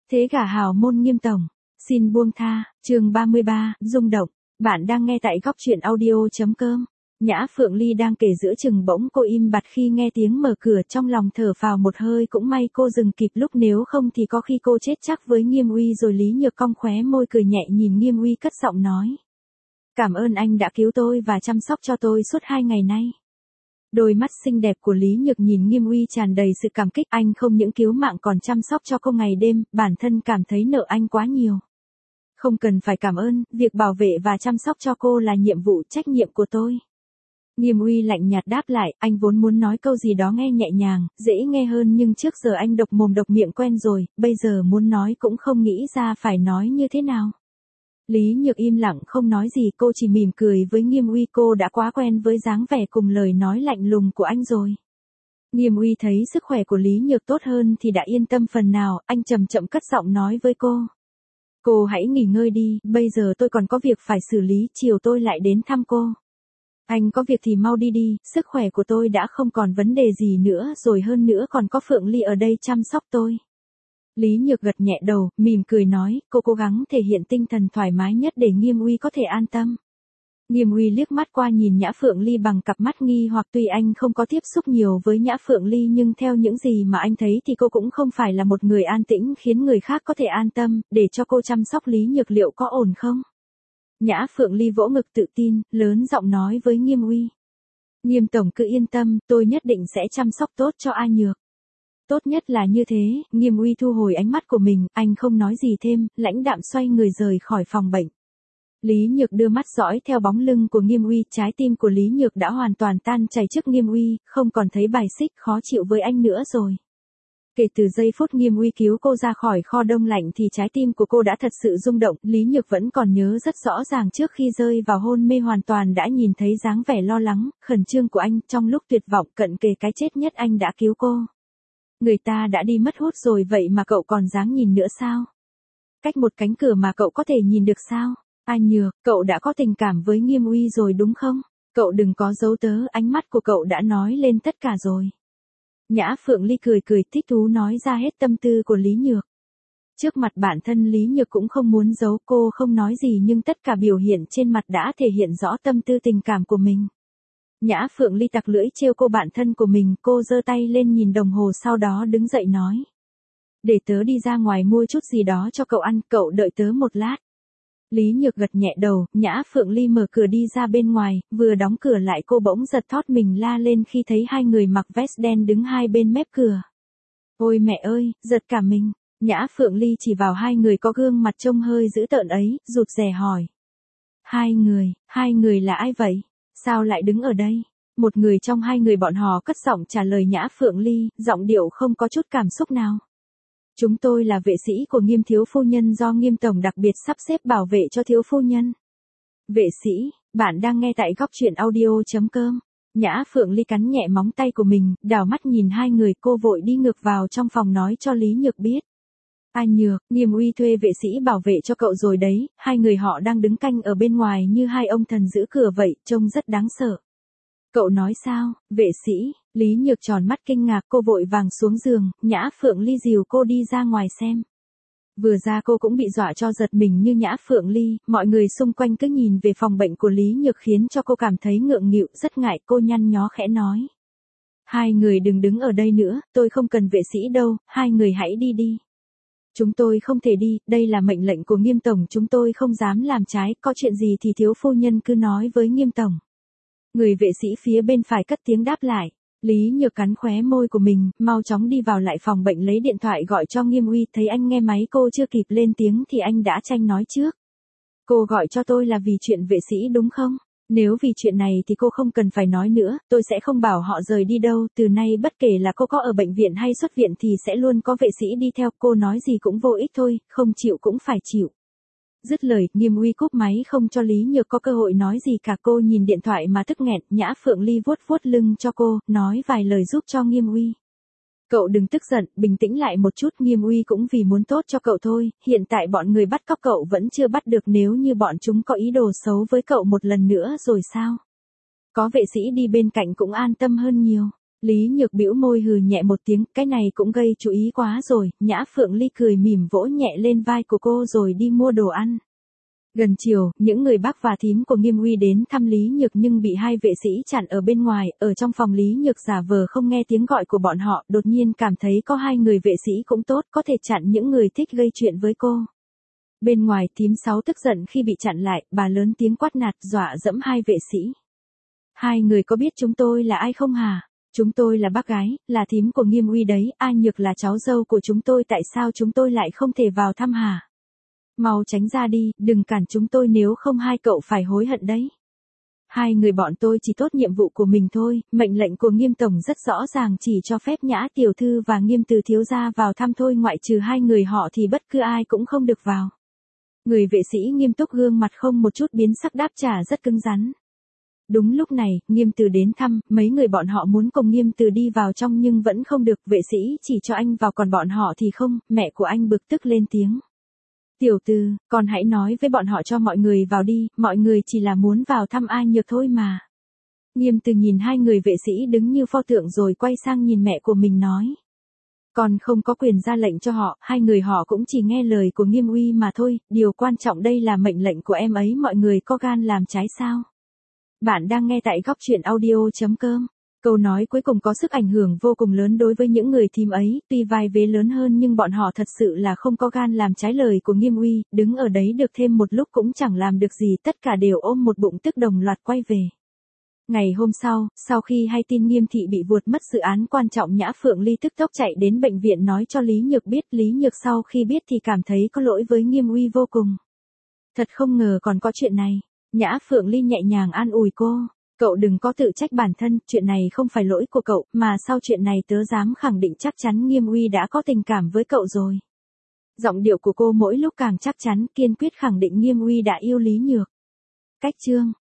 Thế gả hào môn Nghiêm tổng, xin buông tha, chương 33, rung động. Bạn đang nghe tại góc truyện audio.com. Nhã Phượng Ly đang kể giữa chừng bỗng cô im bặt khi nghe tiếng mở cửa, trong lòng thở phào một hơi, cũng may cô dừng kịp lúc, nếu không thì có khi cô chết chắc với Nghiêm Uy rồi. Lý Nhược cong khóe môi cười nhẹ nhìn Nghiêm Uy cất giọng nói. Cảm ơn anh đã cứu tôi và chăm sóc cho tôi suốt 2 ngày nay. Đôi mắt xinh đẹp của Lý Nhược nhìn Nghiêm Uy tràn đầy sự cảm kích, anh không những cứu mạng còn chăm sóc cho cô ngày đêm, bản thân cảm thấy nợ anh quá nhiều. Không cần phải cảm ơn, việc bảo vệ và chăm sóc cho cô là nhiệm vụ trách nhiệm của tôi. Nghiêm Uy lạnh nhạt đáp lại, anh vốn muốn nói câu gì đó nghe nhẹ nhàng, dễ nghe hơn, nhưng trước giờ anh độc mồm độc miệng quen rồi, bây giờ muốn nói cũng không nghĩ ra phải nói như thế nào. Lý Nhược im lặng không nói gì, cô chỉ mỉm cười với Nghiêm Uy, cô đã quá quen với dáng vẻ cùng lời nói lạnh lùng của anh rồi. Nghiêm Uy thấy sức khỏe của Lý Nhược tốt hơn thì đã yên tâm phần nào, anh chậm chậm cất giọng nói với cô. Cô hãy nghỉ ngơi đi, bây giờ tôi còn có việc phải xử lý, chiều tôi lại đến thăm cô. Anh có việc thì mau đi đi, sức khỏe của tôi đã không còn vấn đề gì nữa rồi, hơn nữa còn có Phượng Ly ở đây chăm sóc tôi. Lý Nhược gật nhẹ đầu, mỉm cười nói, cô cố gắng thể hiện tinh thần thoải mái nhất để Nghiêm Uy có thể an tâm. Nghiêm Uy liếc mắt qua nhìn Nhã Phượng Ly bằng cặp mắt nghi hoặc, tuy anh không có tiếp xúc nhiều với Nhã Phượng Ly nhưng theo những gì mà anh thấy thì cô cũng không phải là một người an tĩnh khiến người khác có thể an tâm, để cho cô chăm sóc Lý Nhược liệu có ổn không? Nhã Phượng Ly vỗ ngực tự tin, lớn giọng nói với Nghiêm Uy. Nghiêm tổng cứ yên tâm, tôi nhất định sẽ chăm sóc tốt cho A Nhược. Tốt nhất là như thế. Nghiêm Uy thu hồi ánh mắt của mình, anh không nói gì thêm, lãnh đạm xoay người rời khỏi phòng bệnh. Lý Nhược đưa mắt dõi theo bóng lưng của Nghiêm Uy, trái tim của Lý Nhược đã hoàn toàn tan chảy trước Nghiêm Uy, không còn thấy bài xích khó chịu với anh nữa rồi. Kể từ giây phút Nghiêm Uy cứu cô ra khỏi kho đông lạnh thì trái tim của cô đã thật sự rung động. Lý Nhược vẫn còn nhớ rất rõ ràng, trước khi rơi vào hôn mê hoàn toàn đã nhìn thấy dáng vẻ lo lắng, khẩn trương của anh, trong lúc tuyệt vọng cận kề cái chết nhất anh đã cứu cô. Người ta đã đi mất hút rồi vậy mà cậu còn dáng nhìn nữa sao? Cách một cánh cửa mà cậu có thể nhìn được sao? A Nhược, cậu đã có tình cảm với Nghiêm Uy rồi đúng không? Cậu đừng có giấu tớ, ánh mắt của cậu đã nói lên tất cả rồi. Nhã Phượng Ly cười cười thích thú nói ra hết tâm tư của Lý Nhược. Trước mặt bản thân Lý Nhược cũng không muốn giấu, cô không nói gì nhưng tất cả biểu hiện trên mặt đã thể hiện rõ tâm tư tình cảm của mình. Nhã Phượng Ly tặc lưỡi trêu cô bạn thân của mình, cô giơ tay lên nhìn đồng hồ sau đó đứng dậy nói. Để tớ đi ra ngoài mua chút gì đó cho cậu ăn, cậu đợi tớ một lát. Lý Nhược gật nhẹ đầu, Nhã Phượng Ly mở cửa đi ra bên ngoài, vừa đóng cửa lại cô bỗng giật thót mình la lên khi thấy hai người mặc vest đen đứng hai bên mép cửa. Ôi mẹ ơi, giật cả mình. Nhã Phượng Ly chỉ vào hai người có gương mặt trông hơi dữ tợn ấy, rụt rè hỏi. Hai người là ai vậy? Sao lại đứng ở đây? Một người trong hai người bọn họ cất giọng trả lời Nhã Phượng Ly, giọng điệu không có chút cảm xúc nào. Chúng tôi là vệ sĩ của Nghiêm thiếu phu nhân do Nghiêm tổng đặc biệt sắp xếp bảo vệ cho thiếu phu nhân. Vệ sĩ, bạn đang nghe tại góc truyện audio.com. Nhã Phượng Ly cắn nhẹ móng tay của mình, đảo mắt nhìn hai người, cô vội đi ngược vào trong phòng nói cho Lý Nhược biết. A Nhược, Nghiêm Uy thuê vệ sĩ bảo vệ cho cậu rồi đấy, hai người họ đang đứng canh ở bên ngoài như hai ông thần giữ cửa vậy, trông rất đáng sợ. Cậu nói sao, vệ sĩ? Lý Nhược tròn mắt kinh ngạc, cô vội vàng xuống giường, Nhã Phượng Ly dìu cô đi ra ngoài xem. Vừa ra cô cũng bị dọa cho giật mình như Nhã Phượng Ly, mọi người xung quanh cứ nhìn về phòng bệnh của Lý Nhược khiến cho cô cảm thấy ngượng nghịu, rất ngại, cô nhăn nhó khẽ nói. Hai người đừng đứng ở đây nữa, tôi không cần vệ sĩ đâu, hai người hãy đi đi. Chúng tôi không thể đi, đây là mệnh lệnh của Nghiêm tổng, chúng tôi không dám làm trái, có chuyện gì thì thiếu phu nhân cứ nói với Nghiêm tổng. Người vệ sĩ phía bên phải cất tiếng đáp lại. Lý Nhược cắn khóe môi của mình, mau chóng đi vào lại phòng bệnh lấy điện thoại gọi cho Nghiêm Uy, thấy anh nghe máy cô chưa kịp lên tiếng thì anh đã tranh nói trước. Cô gọi cho tôi là vì chuyện vệ sĩ đúng không? Nếu vì chuyện này thì cô không cần phải nói nữa, tôi sẽ không bảo họ rời đi đâu, từ nay bất kể là cô có ở bệnh viện hay xuất viện thì sẽ luôn có vệ sĩ đi theo, cô nói gì cũng vô ích thôi, không chịu cũng phải chịu. Dứt lời, Nghiêm Uy cúp máy không cho Lý Nhược có cơ hội nói gì cả, cô nhìn điện thoại mà tức nghẹn, Nhã Phượng Ly vuốt vuốt lưng cho cô, nói vài lời giúp cho Nghiêm Uy. Cậu đừng tức giận, bình tĩnh lại một chút, Nghiêm Uy cũng vì muốn tốt cho cậu thôi, hiện tại bọn người bắt cóc cậu vẫn chưa bắt được, nếu như bọn chúng có ý đồ xấu với cậu một lần nữa rồi sao? Có vệ sĩ đi bên cạnh cũng an tâm hơn nhiều. Lý Nhược bĩu môi hừ nhẹ một tiếng, cái này cũng gây chú ý quá rồi, Nhã Phượng Ly cười mỉm vỗ nhẹ lên vai của cô rồi đi mua đồ ăn. Gần chiều, những người bác và thím của Nghiêm Uy đến thăm Lý Nhược nhưng bị hai vệ sĩ chặn ở bên ngoài, ở trong phòng Lý Nhược giả vờ không nghe tiếng gọi của bọn họ, đột nhiên cảm thấy có hai người vệ sĩ cũng tốt, có thể chặn những người thích gây chuyện với cô. Bên ngoài thím Sáu tức giận khi bị chặn lại, bà lớn tiếng quát nạt dọa dẫm hai vệ sĩ. Hai người có biết chúng tôi là ai không hả? Chúng tôi là bác gái, là thím của Nghiêm Uy đấy, A Nhược là cháu dâu của chúng tôi, tại sao chúng tôi lại không thể vào thăm hả? Mau tránh ra đi, đừng cản chúng tôi nếu không hai cậu phải hối hận đấy. Hai người bọn tôi chỉ tốt nhiệm vụ của mình thôi, mệnh lệnh của Nghiêm Tổng rất rõ ràng chỉ cho phép Nhã Tiểu Thư và Nghiêm Từ Thiếu Gia vào thăm thôi, ngoại trừ hai người họ thì bất cứ ai cũng không được vào. Người vệ sĩ nghiêm túc gương mặt không một chút biến sắc đáp trả rất cứng rắn. Đúng lúc này, Nghiêm Từ đến thăm, mấy người bọn họ muốn cùng Nghiêm Từ đi vào trong nhưng vẫn không được, vệ sĩ chỉ cho anh vào còn bọn họ thì không, mẹ của anh bực tức lên tiếng. Tiểu Từ, con hãy nói với bọn họ cho mọi người vào đi, mọi người chỉ là muốn vào thăm A Nhược thôi mà. Nghiêm Từ nhìn hai người vệ sĩ đứng như pho tượng rồi quay sang nhìn mẹ của mình nói. Con không có quyền ra lệnh cho họ, hai người họ cũng chỉ nghe lời của Nghiêm Uy mà thôi, điều quan trọng đây là mệnh lệnh của em ấy, mọi người có gan làm trái sao? Bạn đang nghe tại góc truyện audio.com. Câu nói cuối cùng có sức ảnh hưởng vô cùng lớn đối với những người thím ấy, tuy vai vế lớn hơn nhưng bọn họ thật sự là không có gan làm trái lời của Nghiêm Uy, đứng ở đấy được thêm một lúc cũng chẳng làm được gì, tất cả đều ôm một bụng tức đồng loạt quay về. Ngày hôm sau khi hay tin Nghiêm thị bị vuột mất dự án quan trọng, Nhã Phượng Ly tức tốc chạy đến bệnh viện nói cho Lý Nhược biết, Lý Nhược sau khi biết thì cảm thấy có lỗi với Nghiêm Uy vô cùng. Thật không ngờ còn có chuyện này. Nhã Phượng Ly nhẹ nhàng an ủi cô. Cậu đừng có tự trách bản thân, chuyện này không phải lỗi của cậu, mà sau chuyện này tớ dám khẳng định chắc chắn Nghiêm Uy đã có tình cảm với cậu rồi. Giọng điệu của cô mỗi lúc càng chắc chắn, kiên quyết khẳng định Nghiêm Uy đã yêu Lý Nhược. Cách chương